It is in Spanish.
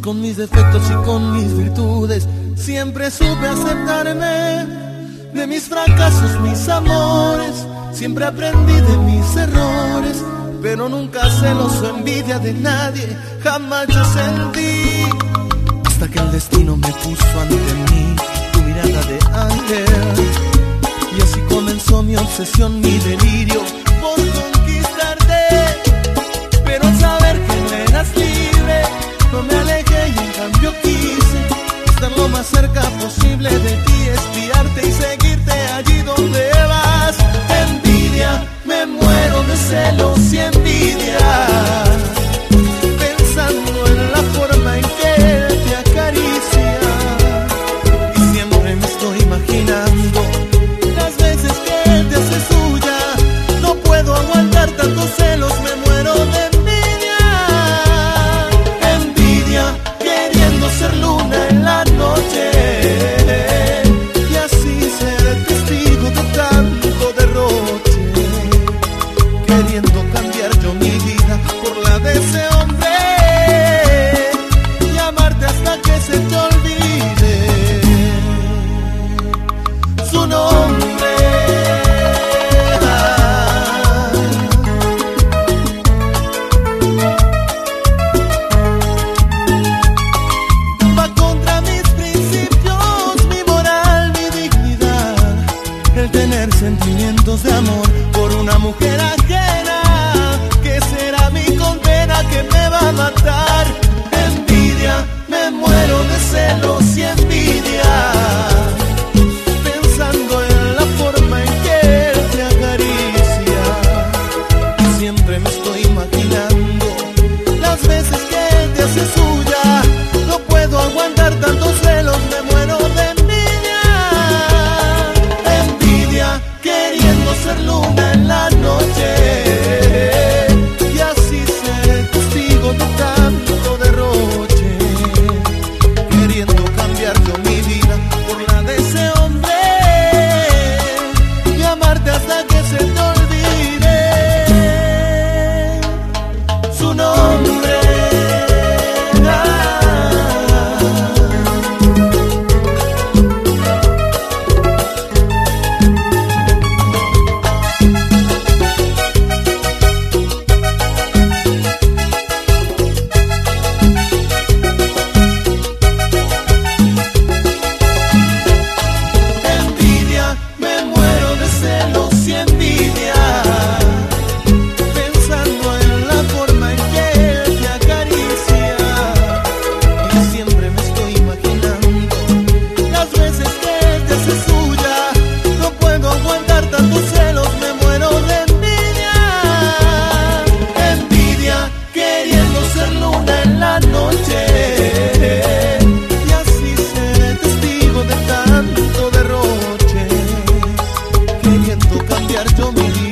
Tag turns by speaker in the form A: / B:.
A: Con mis defectos y con mis virtudes siempre supe aceptarme. De mis fracasos, mis amores, siempre aprendí de mis errores, pero nunca celoso, envidia de nadie, jamás yo sentí. Hasta que el destino me puso ante mí tu mirada de ángel, y así comenzó mi obsesión, mi delirio por conquistarte. Pero al saber que no eras libre, no me alejé y en cambio quise estar lo más cerca posible de ti, espiarte y seguirte allí donde vas. Envidia, me muero de celos y envidia, pensando en la forma en que él te acaricia. Y siempre me estoy imaginando las veces que él te hace suya. No puedo aguantar tantos celos, me muero de envidia. Envidia, queriendo ser luna en la noche, y así ser testigo de tanto derroche, queriendo cambiar yo mi vida por la de ese hombre, y amarte hasta que se te olvide su nombre. Va contra mis principios, mi moral, mi dignidad, el tener sentimientos de amor por una mujer ajena, que será mi condena, que me va a matar. Envidia, me muero de celos y envidia, pensando en la forma en que él te acaricia. Y siempre me estoy imaginando las veces que él te hace suya. No puedo aguantar tantos celos, me muero de envidia. Envidia, queriendo ser luna en la noche, y así ser testigo de tanto derroche, queriendo cambiar yo mi vida por la de ese hombre, y amarte hasta que se te olvide su nombre. Envidia, me muero de celos y envidia, pensando en la forma en que él te acaricia. Y siempre me estoy imaginando las veces que él te hace suya. No puedo aguantar tantos celos, me muero de envidia. Envidia, queriendo ser luna en la noche, y así ser testigo de tanto derroche, queriendo cambiar yo mi vida